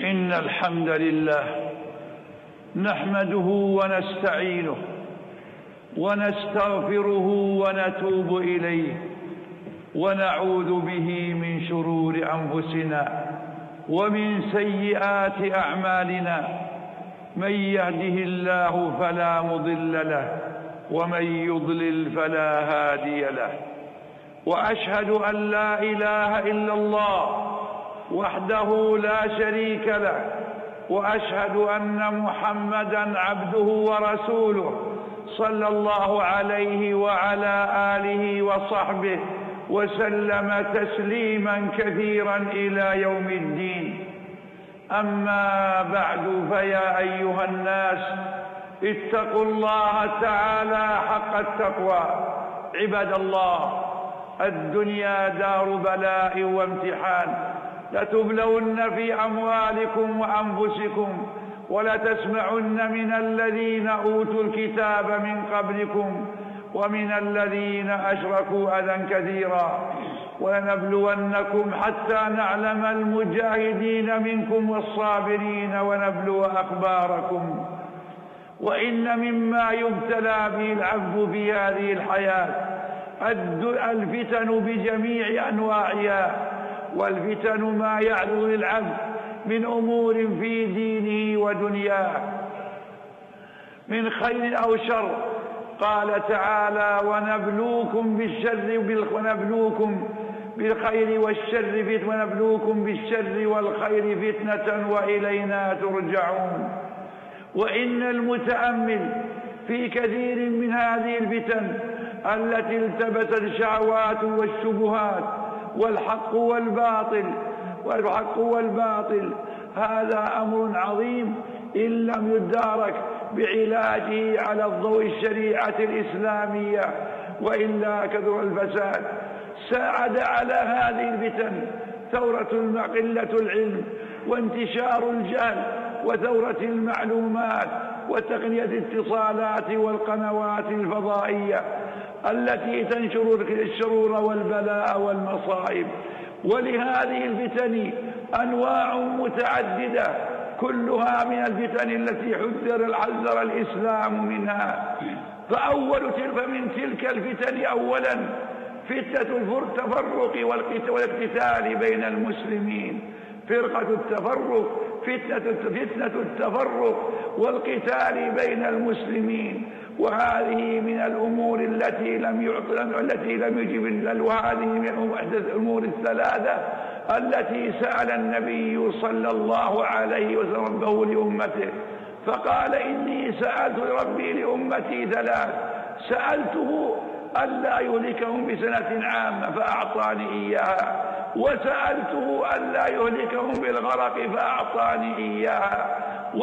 إن الحمد لله نحمده ونستعينه ونستغفره ونتوب إليه ونعوذ به من شرور أنفسنا ومن سيئات أعمالنا. من يهده الله فلا مضل له ومن يضلل فلا هادي له. وأشهد أن لا إله إلا الله وحده لا شريك له، وأشهد أن محمدا عبده ورسوله صلى الله عليه وعلى آله وصحبه وسلم تسليما كثيرا إلى يوم الدين. أما بعد، فيا أيها الناس اتقوا الله تعالى حق التقوى. عباد الله، الدنيا دار بلاء وامتحان، لتبلون في أموالكم وأنفسكم ولتسمعن من الذين أوتوا الكتاب من قبلكم ومن الذين أشركوا أذى كثيرا، ولنبلونكم حتى نعلم المجاهدين منكم والصابرين ونبلو أخباركم. وإن مما يبتلى به العبد في هذه الحياة الفتن بجميع أنواعها، والفتن ما يعرض للعبد من أمور في دينه ودنياه من خير أو شر. قال تعالى: ونبلوكم بالخير والشر ونبلوكم بالشر والخير فتنة وإلينا ترجعون. وإن المتأمل في كثير من هذه الفتن التي التبست الشهوات والشبهات والحق والباطل هذا أمر عظيم إن لم يدارك بعلاجه على ضوء الشريعة الإسلامية، وإلا كثر الفساد. ساعد على هذه الفتن قلة العلم وانتشار الجهل وثورة المعلومات وتقنية الاتصالات والقنوات الفضائية التي تنشر الشرور والبلاء والمصائب. ولهذه الفتن أنواع متعددة، كلها من الفتن التي حذر الإسلام منها. فمن تلك الفتن أولا فتنة التفرق والاقتتال بين المسلمين. فرقة التفرق، فتنة التفرق والقتال بين المسلمين، وهذه من الأمور التي لم يجب، وهذه من الأمور الثلاثة التي سأل النبي صلى الله عليه وسلم ربه لأمته، فقال: إني سألت ربي لأمتي ثلاث، سألته ألا يهلكهم بسنة عامة فأعطاني إياها، وسألته ألا يهلكهم بالغرق فأعطاني إياها،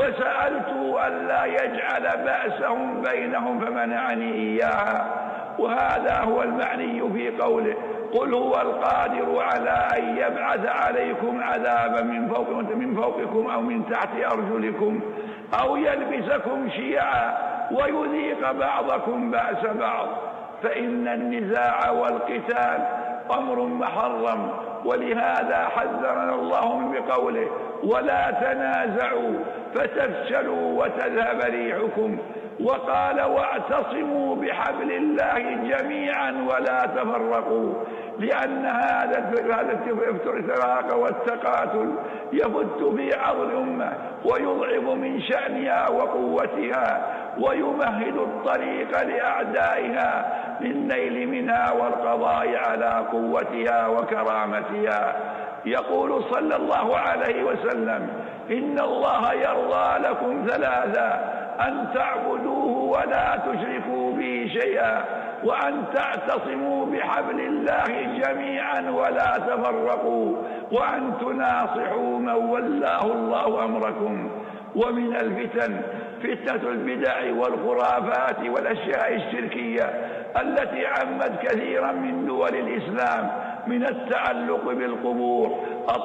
وسألته ألا يجعل بأسهم بينهم فمنعني إياها. وهذا هو المعني في قوله: قل هو القادر على أن يبعث عليكم عذابا من فوقكم أو من تحت أرجلكم أو يلبسكم شيعا ويذيق بعضكم بأس بعض. فإن النزاع والقتال أمر محرم، ولهذا حذرنا الله بقوله: ولا تنازعوا فتفشلوا وتذهب ريحكم. وقال: واعتصموا بحبل الله جميعا ولا تفرقوا، لأن هذا الافتراق والتقاتل يفت في عرض الأمة ويضعف من شأنها وقوتها ويمهد الطريق لأعدائها للنيل منها والقضاء على قوتها وكرامتها. يقول صلى الله عليه وسلم: إن الله يرضى لكم ثلاثا: أن تعبدوه ولا تشركوا به شيئا، وأن تعتصموا بحبل الله جميعا ولا تفرقوا، وأن تناصحوا من ولاه الله أمركم. ومن الفتن فتنة البدع والخرافات والأشياء الشركية التي عمت كثيرا من دول الإسلام، من التعلق بالقبور،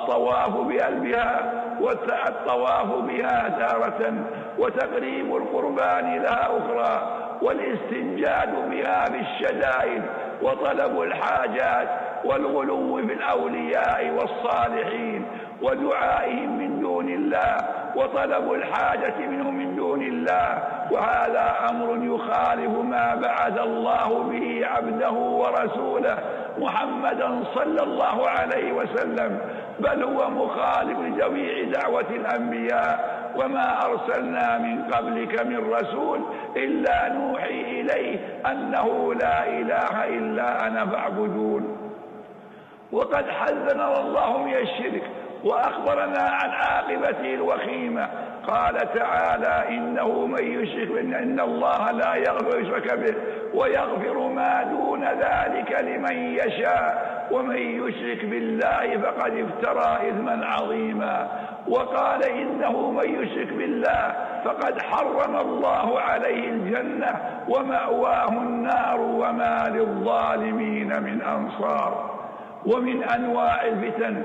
الطواف بها تارة، وتقريب القربان لها أخرى، والاستنجاد بها بالشدائد، وطلب الحاجات، والغلو في الأولياء والصالحين ودعائهم من دون دون الله وطلب الحاجة منه من دون الله، وهذا أمر يخالف ما بعث الله به عبده ورسوله محمدا صلى الله عليه وسلم، بل هو مخالف لجميع دعوة الأنبياء. وما أرسلنا من قبلك من رسول إلا نوحي إليه أنه لا إله إلا أنا فاعبدون. وقد حذرنا الله من الشرك وأخبرنا عن عاقبته الوخيمة. قال تعالى: إنه من يشرك إن الله لا يغفر يشرك به ويغفر ما دون ذلك لمن يشاء ومن يشرك بالله فقد افترى إثما عظيما. وقال: إنه من يشرك بالله فقد حرم الله عليه الجنة ومأواه النار وما للظالمين من أنصار. ومن أنواع الفتن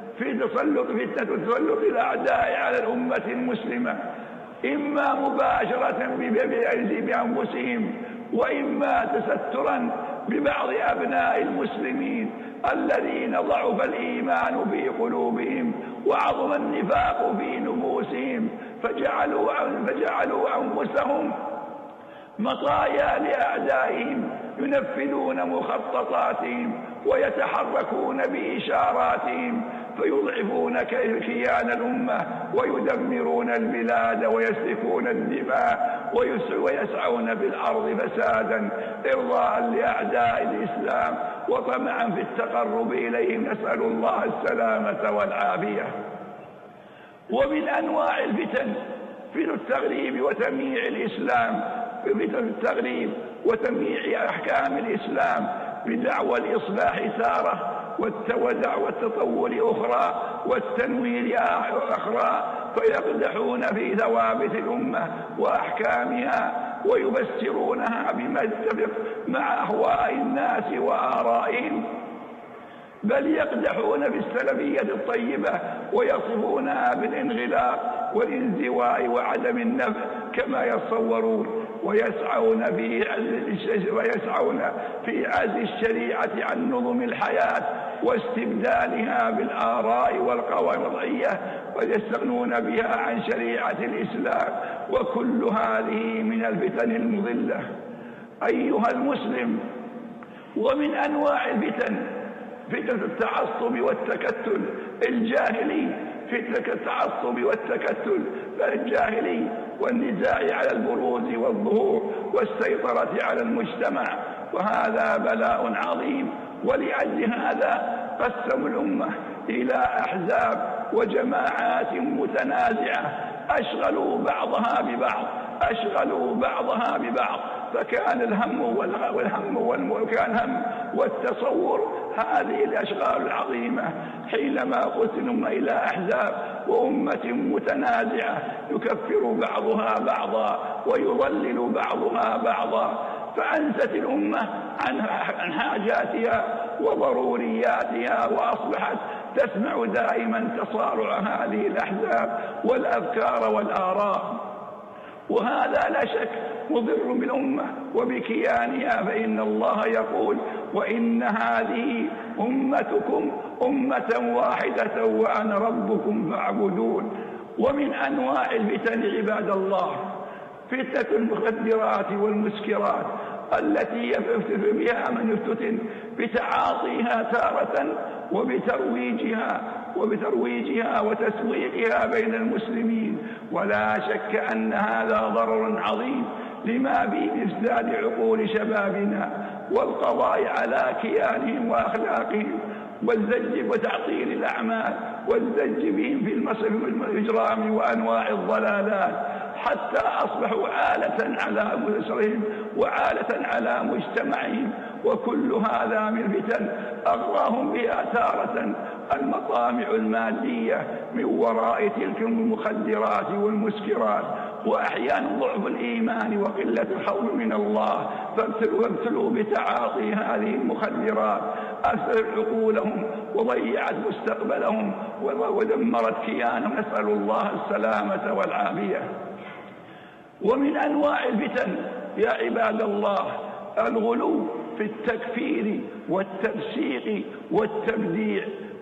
فتنة تسلط الأعداء على الأمة المسلمة، إما مباشرة بأنفسهم وإما تسترا ببعض أبناء المسلمين الذين ضعف الإيمان في قلوبهم وعظم النفاق في نفوسهم فجعلوا أنفسهم مطايا لأعدائهم ينفذون مخططاتهم ويتحركون بإشاراتهم فيضعفون كيان الأمة ويدمرون البلاد ويسفكون الدماء ويسعون في الأرض فسادا إرضاء لأعداء الإسلام وطمعا في التقرب إليهم، نسأل الله السلامة والعافية. ومن أنواع الفتن فتن التغريب وتمييع الإسلام، فتن التغريب وتمييع أحكام الإسلام بدعوى الإصلاح تارة ودعوى التطور أخرى والتنوير أخرى، فيقدحون في ثوابت الأمة وأحكامها ويبشرونها بما يتفق مع أهواء الناس وآرائهم، بل يقدحون في السلفية الطيبة ويصفونها بالانغلاق والانزواء وعدم النفع كما يتصورون، ويسعون في عزل الشريعة عن نظم الحياة واستبدالها بالآراء والقوانين الوضعية ويستغنون بها عن شريعة الإسلام، وكل هذه من الفتن المضلة. أيها المسلم، ومن أنواع الفتن فتنة التعصب والتكتل الجاهلي، فتنة التعصب والتكتل الجاهلي والنزاع على البروز والظهور والسيطرة على المجتمع، وهذا بلاء عظيم. ولأجل هذا قسموا الأمة إلى أحزاب وجماعات متنازعة أشغلوا بعضها ببعض، فكان الهم والتصور هذه الأشغال العظيمة حينما قسموا إلى أحزاب وأمة متنازعة يكفر بعضها بعضا ويضلل بعضها بعضا، فأنست الأمة عن حاجاتها وضرورياتها وأصبحت تسمع دائما تصارع هذه الأحزاب والأفكار والآراء، وهذا لا شك مضر بالأمة وبكيانها، فإن الله يقول: وإن هذه أمتكم أمة واحدة وأنا ربكم فاعبدون. ومن أنواع الفتن عباد الله فتنة المخدرات والمسكرات التي يفتتن بها من يفتتن بتعاطيها تارة وبترويجها وتسويقها بين المسلمين، ولا شك أن هذا ضرر عظيم لما به إفساد عقول شبابنا والقضاء على كيانهم وأخلاقهم والزج وتعطيل الأعمال والزج بهم في المصرف والإجرام وأنواع الضلالات، حتى أصبحوا عالة على أسرهم وعالة على مجتمعهم. وكل هذا من فتن أغراهم بها تارة المطامع المادية من وراء تلك المخدرات والمسكرات، وأحيانا ضعف الإيمان وقلة الخوف من الله فابتلوا بتعاطي هذه المخدرات أثرت عقولهم وضيعت مستقبلهم ودمرت كيانهم، نسأل الله السلامة والعافية. ومن أنواع الفتن يا عباد الله الغلو في التكفير والتفسيق والتبديع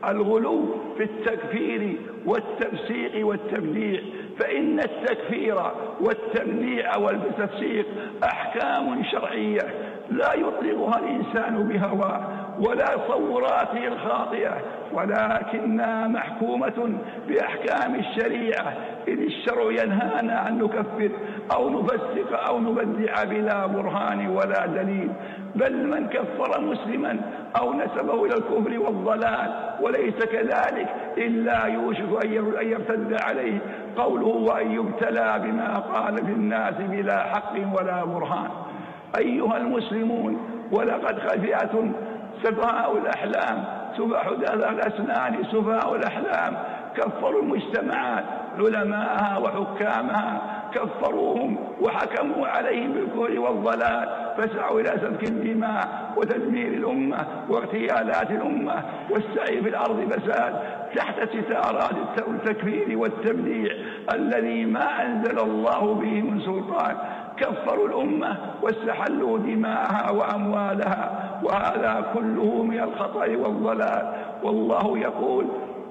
الغلو في التكفير والتفسيق والتبديع، فإن التكفير والتبديع والتفسيق أحكام شرعية لا يطلقها الإنسان بهواه ولا تصوراته الخاطئة، ولكنها محكومة بأحكام الشريعة، إذ الشرع ينهانا أن نكفر أو نفسق أو نبدع بلا برهان ولا دليل. بل من كفر مسلما أو نسبه إلى الكفر والضلال وليس كذلك إلا يوشك أن يرتد عليه قوله وأن يبتلى بما قال في الناس بلا حق ولا برهان. أيها المسلمون، ولقد خفئت سفهاء الأحلام حدثاء الأسنان سفهاء الأحلام كفروا المجتمعات علماءها وحكامها، كفروهم وحكموا عليهم بالكفر والضلال، فسعوا إلى سفك الدماء وتدمير الأمة واغتيالات الأمة والسعي في الأرض فساد تحت ستارات التكفير والتبديع الذي ما أنزل الله به من سلطان. كفروا الأمة واستحلوا دماءها وأموالها، وهذا كله من الخطأ والضلال. والله يقول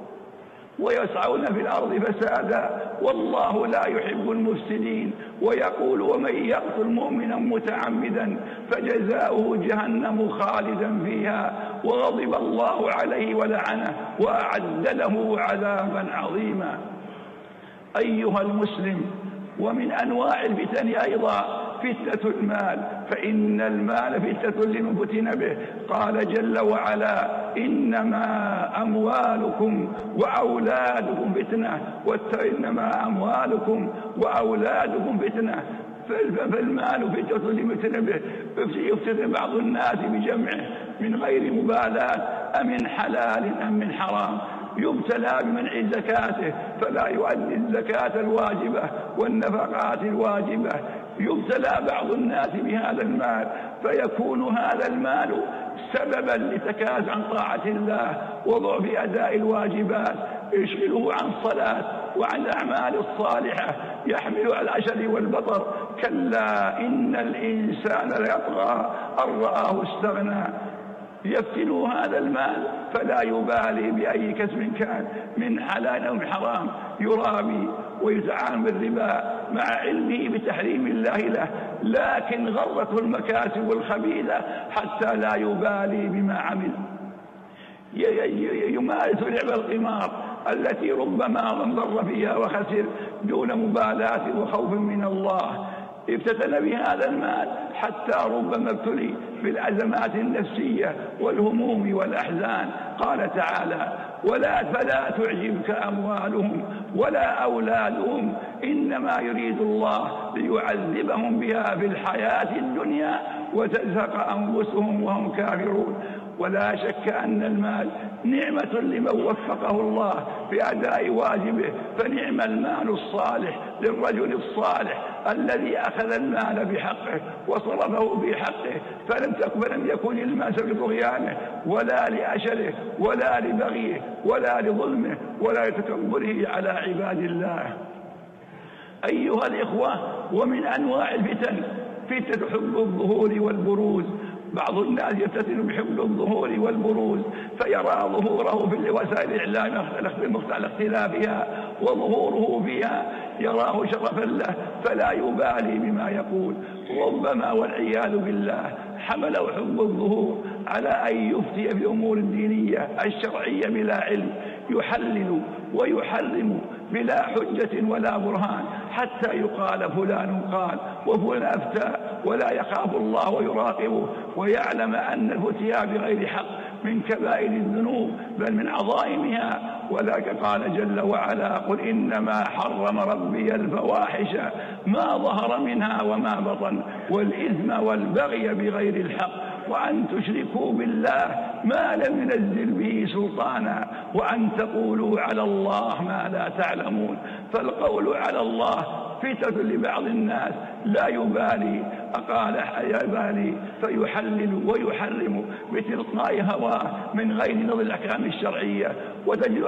ويسعون في الأرض فسادا والله لا يحب المفسدين، ويقول ومن يقتل مؤمنا متعمدا فجزاؤه جهنم خالدا فيها وغضب الله عليه ولعنه وأعد له عذابا عظيما. أيها المسلم، ومن أنواع الفتن أيضا فتنة المال، فإن المال فتنة لمن فتن به. قال جل وعلا إنما أموالكم وأولادكم فتنة، إنما أموالكم وأولادكم فتنة. فالمال فتنة لمن فتن به، يفتن بعض الناس بجمعه من غير مبالاة أمن حلال أم من حرام، يبتلى بمنع زكاته فلا يؤدي الزكاة الواجبة والنفقات الواجبة، يبتلى بعض الناس بهذا المال فيكون هذا المال سببا لتكاس عن طاعة الله وضعف أداء الواجبات، يشغله عن الصلاة وعن الأعمال الصالحة، يحمل على العشر والبطر. كلا إن الإنسان ليطغى أن رآه استغنى. يفتنوا هذا المال فلا يبالي بأي كسب كان من حلال أو من حرام، يرابي ويتعامل بالربا مع علمه بتحريم الله له، لكن غرته المكاسب الخبيثة حتى لا يبالي بما عمل. يمارس لعب القمار التي ربما انضر فيها وخسر دون مبالاة وخوف من الله. افتتن بهذا المال حتى ربما ابتلي بالأزمات النفسية والهموم والأحزان. قال تعالى فلا تعجبك أموالهم ولا أولادهم إنما يريد الله ليعذبهم بها في الحياة الدنيا وتزهق أنفسهم وهم كافرون. ولا شك أن المال نعمة لمن وفقه الله في أداء واجبه، فنعم المال الصالح للرجل الصالح الذي أخذ المال بحقه وصرفه بحقه، فلم يكن المال لطغيانه ولا لأشره ولا لبغيه ولا لظلمه ولا لتكبره على عباد الله. أيها الإخوة، ومن أنواع الفتن فتنة حب الظهور والبروز. بعض الناس يفتتن بحب الظهور والبروز فيرى ظهوره في وسائل الإعلام على اختلافها وظهوره فيها يراه شرفا له فلا يبالي بما يقول. ربما والعياذ بالله حمله حب الظهور على أن يفتي في الأمور الدينية الشرعية بلا علم، يحلل ويحرم بلا حجة ولا برهان، حتى يقال فلان قال وفلان أفتى، ولا يخاف الله ويراقبه ويعلم أن الفتيا بغير حق من كبائر الذنوب بل من عظائمها. ولذلك قال جل وعلا قل إنما حرم ربي الفواحش ما ظهر منها وما بطن والإثم والبغي بغير الحق وأن تشركوا بالله ما لم ينزل به سلطانا وأن تقولوا على الله ما لا تعلمون. فالقول على الله فتنة لبعض الناس لا يبالي، أقال يبالي فيحلل ويحرم بتلقاء هواه من غير نظر الأحكام الشرعية. وتجد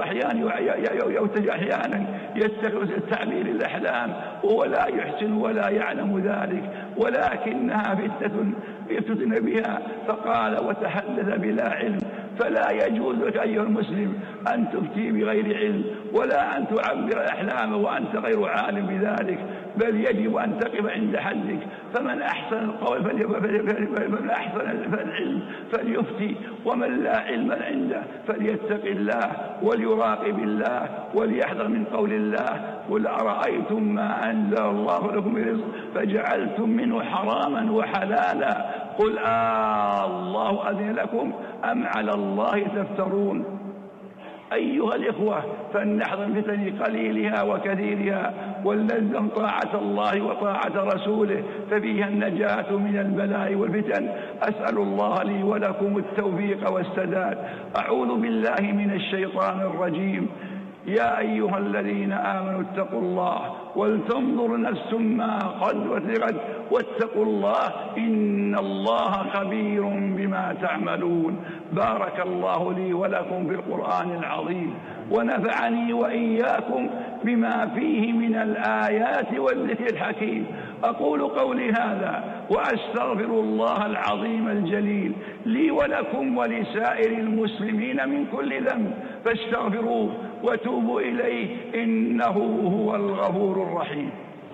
أحيانا يتخذ التعبير الأحلام وهو لا يحسن ولا يعلم ذلك، ولكنها فتنة يفتتن بها. فقال وتحدث بلا علم. فلا يجوز لك أيها المسلم أن تفتي بغير علم ولا أن تعبر أحلامه وأنت غير عالم بذلك، بل يجب أن تقف عند حدك. فمن أحسن القول فمن أحسن العلم فليفتي، ومن لا علم عنده فليتق الله وليراقب الله وليحذر من قول الله: قل أرأيتم ما أنزل الله لكم من رزق فجعلتم منه حراما وحلالا قل الله أذن لكم أم على الله تفترون. أيها الإخوة، فلنحذر من فتن قليلها وكثيرها، ولنلزم طاعة الله وطاعة رسوله ففيها النجاة من البلاء والفتن. أسأل الله لي ولكم التوفيق والسداد. أعوذ بالله من الشيطان الرجيم. يا أيها الذين آمنوا اتقوا الله ولتنظر نفس ما قدمت لغد واتقوا الله إن الله خبير بما تعملون. بارك الله لي ولكم في القرآن العظيم، ونفعني وإياكم بما فيه من الآيات والذكر الحكيم. أقول قولي هذا وأستغفر الله العظيم الجليل لي ولكم ولسائر المسلمين من كل ذنب، فاستغفروه وتوبوا إليه إنه هو الغفور الرحيم.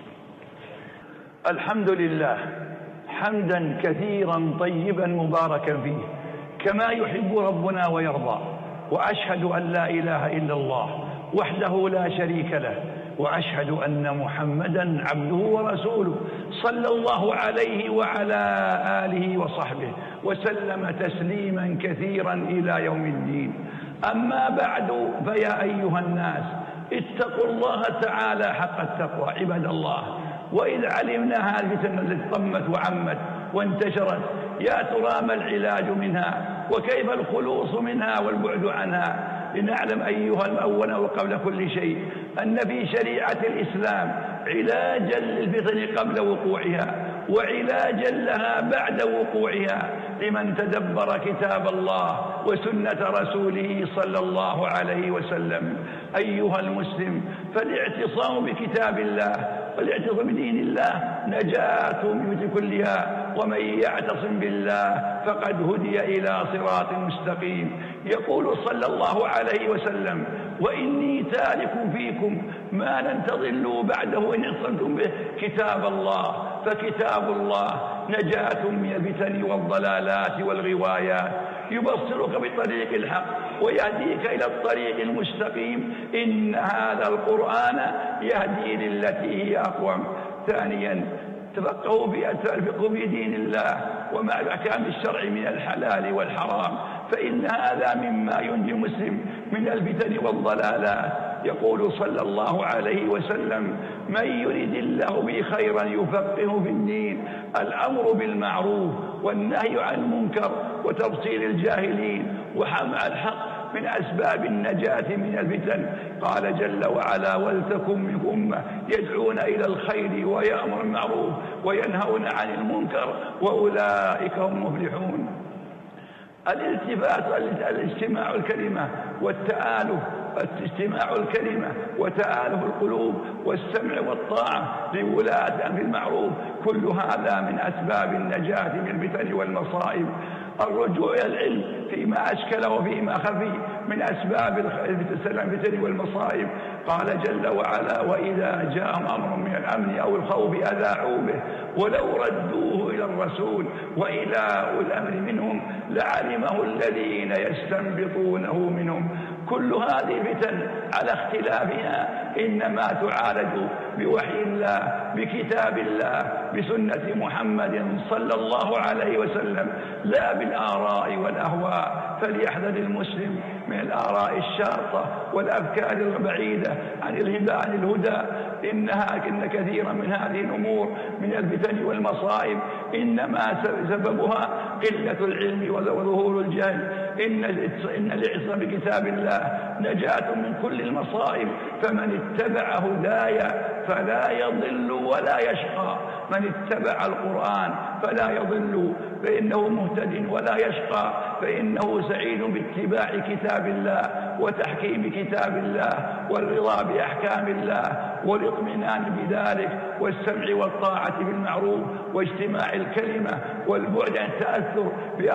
الحمد لله حمدا كثيرا طيبا مباركا فيه كما يحب ربنا ويرضى، وأشهد أن لا إله إلا الله وحده لا شريك له، وأشهد أن محمدا عبده ورسوله صلى الله عليه وعلى آله وصحبه وسلم تسليما كثيرا إلى يوم الدين. أما بعد، فيا أيها الناس اتقوا الله تعالى حق التقوى عباد الله. وإذ علمنا هذه الفتنة التي طمت وعمت وانتشرت، يا ترى ما العلاج منها وكيف الخلوص منها والبعد عنها؟ لنعلم أيها الأول وقبل كل شيء أن في شريعة الإسلام علاجا للفتن قبل وقوعها وعلاجا لها بعد وقوعها لمن تدبر كتاب الله وسنة رسوله صلى الله عليه وسلم. أيها المسلم، فالاعتصام بكتاب الله والاعتصام بدين الله نجاة من كلها، ومن يعتصم بالله فقد هدي إلى صراط مستقيم. يقول صلى الله عليه وسلم: وإني تارك فيكم ما لن تضلوا بعده إن اعتصمتم به كتاب الله. فكتاب الله نجاة من الفتن والضلالات والغوايات، يبصرك بطريق الحق ويهديك إلى الطريق المستقيم. إن هذا القرآن يهدي للتي هي أقوم. ثانيا، تفقهوا في دين الله ومع الأحكام الشرع من الحلال والحرام، فإن هذا مما ينجي المسلم من الفتن والضلالات. يقول صلى الله عليه وسلم: من يرد الله به خيرا يفقهه في الدين. الأمر بالمعروف والنهي عن المنكر وتبصير الجاهلين وحمع الحق من أسباب النجاة من الفتن. قال جل وعلا: ولتكن منكم أمة يدعون إلى الخير ويأمرون بالمعروف وينهون عن المنكر وأولئك هم المفلحون. الالتفات، الاجتماع الكلمة والتآلف، استماع الكلمة وتآلف القلوب والسمع والطاعة لولاة أمر المعروف، كل هذا من أسباب النجاة من الفتن والمصائب. الرجوع إلى العلم فيما أشكل وفيما خفي من أسباب الفتن والمصائب. قال جل وعلا: وإذا جاءهم أمر من الأمن أو الخوف أذاعوا به ولو ردوه إلى الرسول وإلى أولي الأمر منهم لعلمه الذين يستنبطونه منهم. كل هذه الفتن على اختلافها إنما تعالج بوحي الله، بكتاب الله، بسنة محمد صلى الله عليه وسلم، لا بالآراء والأهواء. فليحذر المسلم من الآراء الشاطة والأفكار البعيدة عن الهدى. إن كثيرا من هذه الأمور من الفتن والمصائب إنما سببها قلة العلم وظهور الجهل. إن الاعتصام بكتاب الله نجاة من كل المصائب، فمن اتبع هدايا فلا يضل ولا يشقى. من اتبع القرآن فلا يضل فإنه مهتد ولا يشقى فإنه سعيد باتباع كتاب الله وتحكيم كتاب الله والرضا بأحكام الله والاطمئنان بذلك والسمع والطاعة بالمعروف واجتماع الكلمة والبعد عن التأثر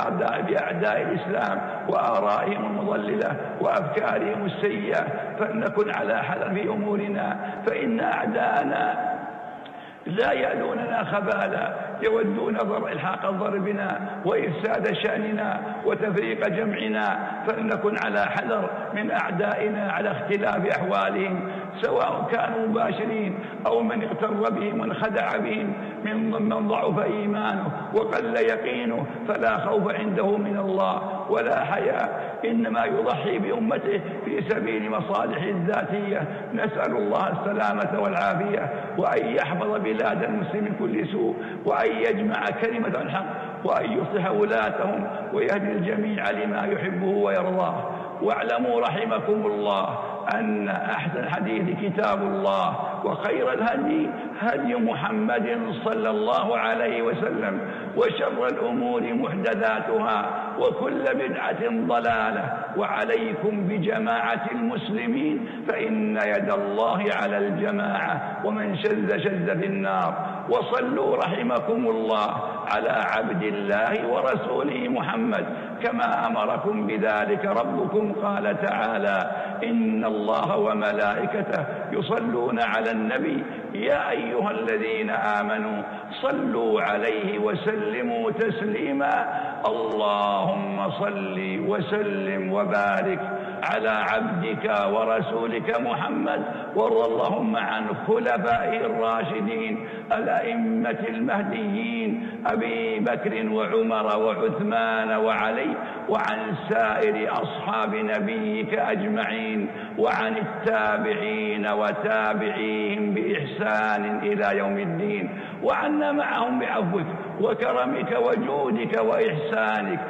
بأعداء الإسلام وآرائهم المضللة وأفكارهم السيئة، فلنكن على حذر في أمورنا، فإن أعداءنا لا يألوننا خبالا، يودون إلحاق ضربنا وإفساد شأننا وتفريق جمعنا، فلنكن على حذر من أعدائنا على اختلاف أحوالهم، سواء كانوا مباشرين أو من اغتر بهم وانخدع بهم من ضعف إيمانه وقل يقينه، فلا خوف عنده من الله ولا حياء، إنما يضحي بأمته في سبيل مصالح الذاتية. نسأل الله السلامة والعافية، وأن يحفظ بلاد المسلمين من كل سوء، وأن يجمع كلمة الحق، وأن يصلح ولاتهم ويهدي الجميع لما يحبه ويرضاه. واعلموا رحمكم الله أن أحسن الحديث كتاب الله، وخير الهدي هدي محمد صلى الله عليه وسلم، وشر الأمور محدثاتها، وكل بدعة ضلالة، وعليكم بجماعة المسلمين، فإن يد الله على الجماعة، ومن شذ شذ في النار. وصلوا رحمكم الله على عبد الله ورسوله محمد كما أمركم بذلك ربكم، قال تعالى: إن الله وملائكته يصلون على النبي يا أيها الذين آمنوا صلوا عليه وسلموا تسليما. اللهم صل وسلم وبارك على عبدك ورسولك محمد، وارض اللهم عن خلفائه الراشدين الأئمة المهديين أبي بكر وعمر وعثمان وعلي، وعن سائر أصحاب نبيك أجمعين، وعن التابعين وتابعيهم بإحسان إلى يوم الدين، وعنا معهم بعفوك وكرمك وجودك وإحسانك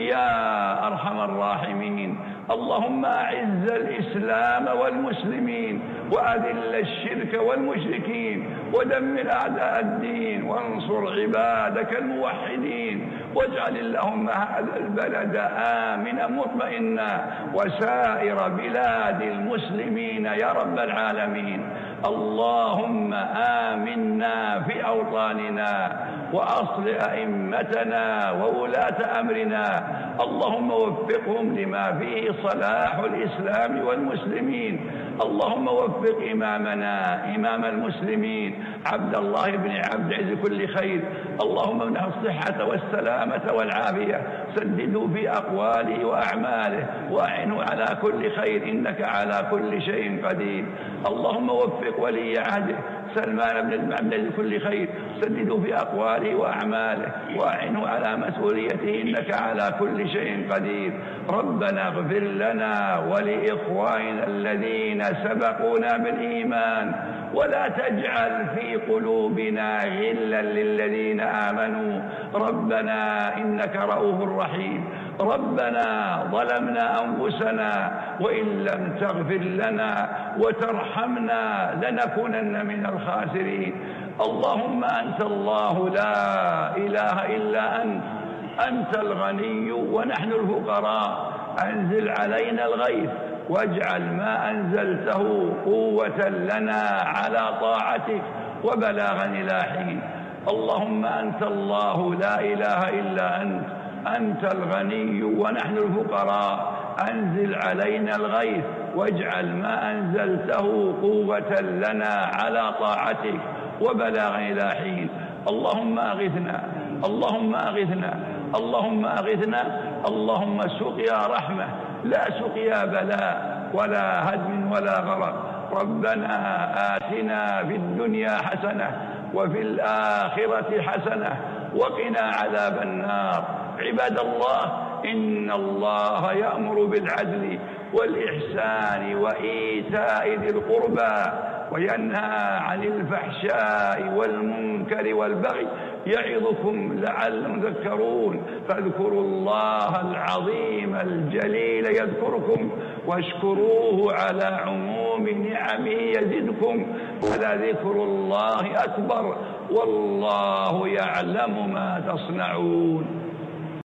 يا أرحم الراحمين. اللهم أعز الإسلام والمسلمين، وأذل الشرك والمشركين، ودمر أعداء الدين، وانصر عبادك الموحدين، واجعل اللهم هذا البلد آمنا مطمئنا، وسائر بلاد المسلمين يا رب العالمين. اللهم آمنا في أوطاننا، وأصلح أئمتنا وولاة أمرنا، اللهم وفقهم لما فيه صلاح الإسلام والمسلمين. اللهم وفق إمامنا إمام المسلمين عبد الله بن عبد العزيز كل خير، اللهم منه الصحة والسلامة والعافية، سدده في أقواله وأعماله، وأعنه على كل خير، إنك على كل شيء قدير. اللهم وفق ولي عهده سلمان بن عبد العزيز كل خير، سدده في أقواله وأعماله، وأعنه على مسؤوليته، إنك على كل شيء قدير. ربنا اغفر لنا ولإخواننا الذين سبقونا بالإيمان، ولا تجعل في قلوبنا غلا للذين آمنوا، ربنا إنك رؤوف رحيم. ربنا ظلمنا أنفسنا، وإن لم تغفر لنا وترحمنا لنكونن من الخاسرين. اللهم أنت الله لا إله إلا أنت الغني ونحن الفقراء، أنزل علينا الغيث، واجعل ما أنزلته قوة لنا على طاعتك وبلاغا إلى حين. اللهم أنت الله لا إله إلا أنت الغني ونحن الفقراء، أنزل علينا الغيث، واجعل ما أنزلته قوة لنا على طاعتك وبلاغا إلى حين. اللهم أغثنا، اللهم أغثنا، اللهم أغثنا، اللهم سقيا رحمة لا سقيا بلاء ولا هدم ولا غرق. ربنا آتنا في الدنيا حسنة وفي الآخرة حسنة وقنا عذاب النار. عباد الله، إن الله يأمر بالعدل والإحسان وإيتاء ذي القربى، وينهى عن الفحشاء والمنكر والبغي، يعظكم لعلكم تذكرون. فاذكروا الله العظيم الجليل يذكركم، واشكروه على عموم نعمه يزدكم، ولذكر الله أكبر، والله يعلم ما تصنعون.